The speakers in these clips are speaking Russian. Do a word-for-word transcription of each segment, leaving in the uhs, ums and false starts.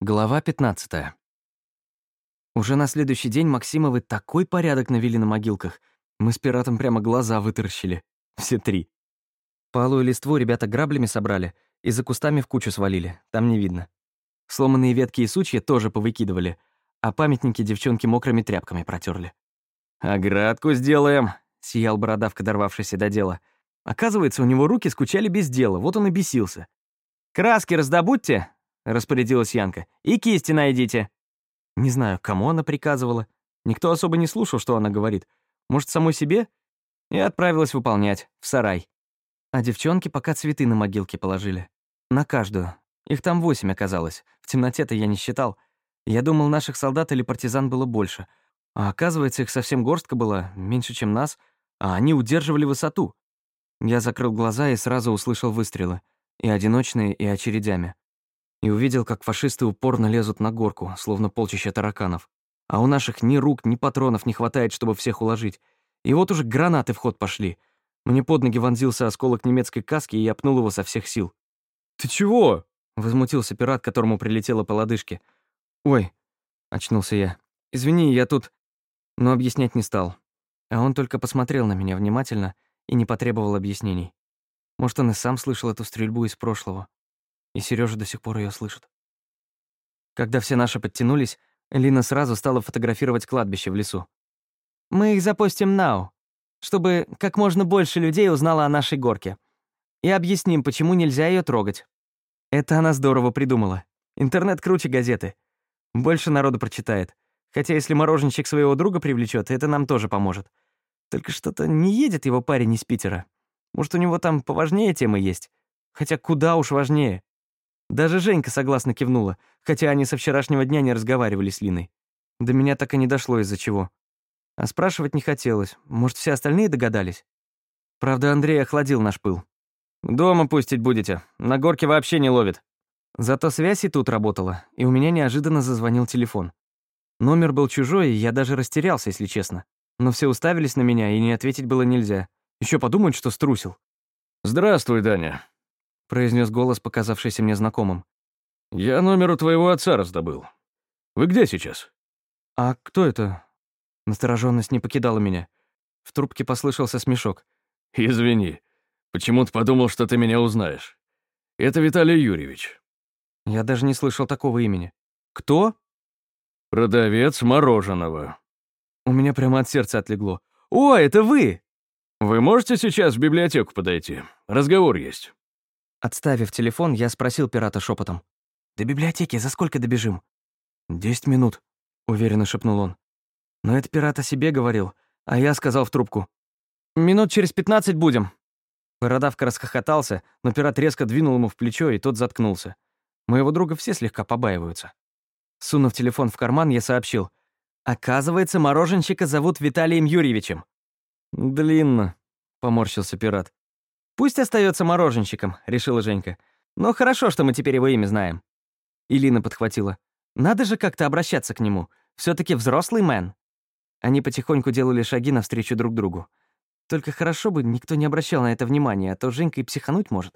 Глава пятнадцатая. Уже на следующий день Максимовы такой порядок навели на могилках. Мы с пиратом прямо глаза вытаращили. Все три. Палую листву ребята граблями собрали и за кустами в кучу свалили. Там не видно. Сломанные ветки и сучья тоже повыкидывали, а памятники девчонки мокрыми тряпками протерли. «Оградку сделаем», — сиял бородавка, дорвавшийся до дела. Оказывается, у него руки скучали без дела, вот он и бесился. «Краски раздобудьте», — распорядилась Янка, — «и кисти найдите». Не знаю, кому она приказывала. Никто особо не слушал, что она говорит. Может, самой себе? И отправилась выполнять, в сарай. А девчонки пока цветы на могилке положили. На каждую. Их там восемь оказалось. В темноте-то я не считал. Я думал, наших солдат или партизан было больше. А оказывается, их совсем горстка была, меньше, чем нас, а они удерживали высоту. Я закрыл глаза и сразу услышал выстрелы. И одиночные, и очередями. И увидел, как фашисты упорно лезут на горку, словно полчища тараканов. А у наших ни рук, ни патронов не хватает, чтобы всех уложить. И вот уже гранаты в ход пошли. Мне под ноги вонзился осколок немецкой каски, и я пнул его со всех сил. «Ты чего?» — возмутился пират, которому прилетело по лодыжке. «Ой», — очнулся я. «Извини, я тут...» Но объяснять не стал. А он только посмотрел на меня внимательно и не потребовал объяснений. Может, он и сам слышал эту стрельбу из прошлого. И Серёжа до сих пор её слышит. Когда все наши подтянулись, Лина сразу стала фотографировать кладбище в лесу. «Мы их запостим нау, чтобы как можно больше людей узнало о нашей горке. И объясним, почему нельзя её трогать». Это она здорово придумала. Интернет круче газеты. Больше народу прочитает. Хотя если мороженщик своего друга привлечёт, это нам тоже поможет. Только что-то не едет его парень из Питера. Может, у него там поважнее темы есть? Хотя куда уж важнее. Даже Женька согласно кивнула, хотя они со вчерашнего дня не разговаривали с Линой. До меня так и не дошло, из-за чего. А спрашивать не хотелось. Может, все остальные догадались? Правда, Андрей охладил наш пыл. «Дома пустить будете. На горке вообще не ловит». Зато связь и тут работала, и у меня неожиданно зазвонил телефон. Номер был чужой, и я даже растерялся, если честно. Но все уставились на меня, и не ответить было нельзя. Еще подумают, что струсил. «Здравствуй, Даня», — произнес голос, показавшийся мне знакомым. «Я номер у твоего отца раздобыл. Вы где сейчас?» «А кто это?» Настороженность не покидала меня. В трубке послышался смешок. «Извини. Почему-то подумал, что ты меня узнаешь. Это Виталий Юрьевич». Я даже не слышал такого имени. «Кто?» «Продавец мороженого». У меня прямо от сердца отлегло. «О, это вы!» «Вы можете сейчас в библиотеку подойти? Разговор есть». Отставив телефон, я спросил пирата шепотом. «До библиотеки за сколько добежим?» «Десять минут», — уверенно шепнул он. Но это пират о себе говорил, а я сказал в трубку. «Минут через пятнадцать будем». Бородавка расхохотался, но пират резко двинул ему в плечо, и тот заткнулся. Моего друга все слегка побаиваются. Сунув телефон в карман, я сообщил. «Оказывается, мороженщика зовут Виталием Юрьевичем». «Длинно», — поморщился пират. «Пусть остается мороженщиком», — решила Женька. «Но хорошо, что мы теперь его имя знаем». И Лина подхватила. «Надо же как-то обращаться к нему. Все-таки взрослый мэн». Они потихоньку делали шаги навстречу друг другу. Только хорошо бы никто не обращал на это внимания, а то Женька и психануть может.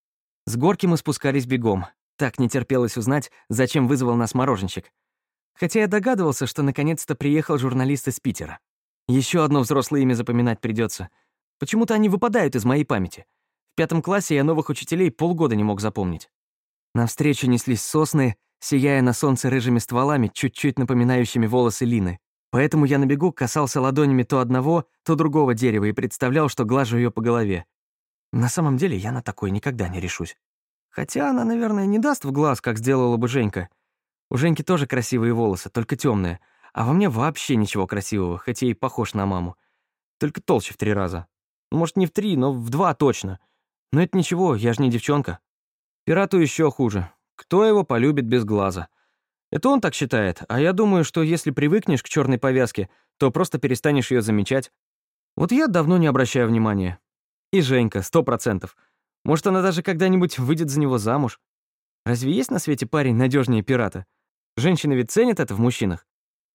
С горки мы спускались бегом. Так не терпелось узнать, зачем вызвал нас мороженщик. Хотя я догадывался, что наконец-то приехал журналист из Питера. Еще одно взрослое имя запоминать придется. Почему-то они выпадают из моей памяти. В пятом классе я новых учителей полгода не мог запомнить. Навстречу неслись сосны, сияя на солнце рыжими стволами, чуть-чуть напоминающими волосы Лины. Поэтому я на бегу касался ладонями то одного, то другого дерева и представлял, что глажу ее по голове. На самом деле я на такое никогда не решусь. Хотя она, наверное, не даст в глаз, как сделала бы Женька. У Женьки тоже красивые волосы, только темные, а во мне вообще ничего красивого, хотя и похож на маму. Только толще в три раза. Ну, может, не в три, но в два точно. Но это ничего, я же не девчонка. Пирату еще хуже. Кто его полюбит без глаза? Это он так считает, а я думаю, что если привыкнешь к черной повязке, то просто перестанешь ее замечать. Вот я давно не обращаю внимания. И Женька, сто процентов. Может, она даже когда-нибудь выйдет за него замуж. Разве есть на свете парень надежнее пирата? Женщины ведь ценят это в мужчинах.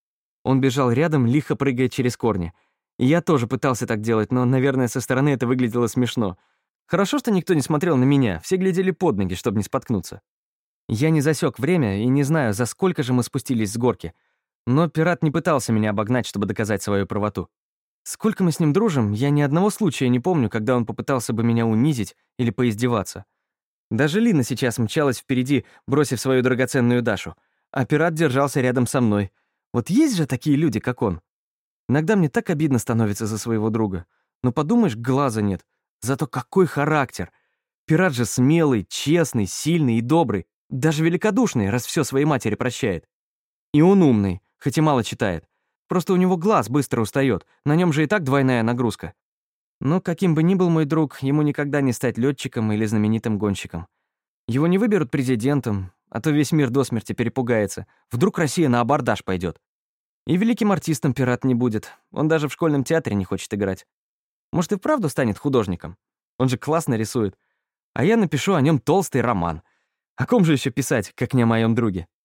Он бежал рядом, лихо прыгая через корни. И я тоже пытался так делать, но, наверное, со стороны это выглядело смешно. Хорошо, что никто не смотрел на меня, все глядели под ноги, чтобы не споткнуться. Я не засек время и не знаю, за сколько же мы спустились с горки. Но пират не пытался меня обогнать, чтобы доказать свою правоту. Сколько мы с ним дружим, я ни одного случая не помню, когда он попытался бы меня унизить или поиздеваться. Даже Лина сейчас мчалась впереди, бросив свою драгоценную Дашу, а пират держался рядом со мной. Вот есть же такие люди, как он. Иногда мне так обидно становится за своего друга. Но подумаешь, глаза нет. Зато какой характер! Пират же смелый, честный, сильный и добрый. Даже великодушный, раз все своей матери прощает. И он умный, хоть и мало читает. Просто у него глаз быстро устает, на нем же и так двойная нагрузка. Но каким бы ни был мой друг, ему никогда не стать летчиком или знаменитым гонщиком. Его не выберут президентом, а то весь мир до смерти перепугается. Вдруг Россия на абордаж пойдет. И великим артистом пират не будет. Он даже в школьном театре не хочет играть. Может, и вправду станет художником? Он же классно рисует. А я напишу о нем толстый роман. О ком же еще писать, как не о моем друге?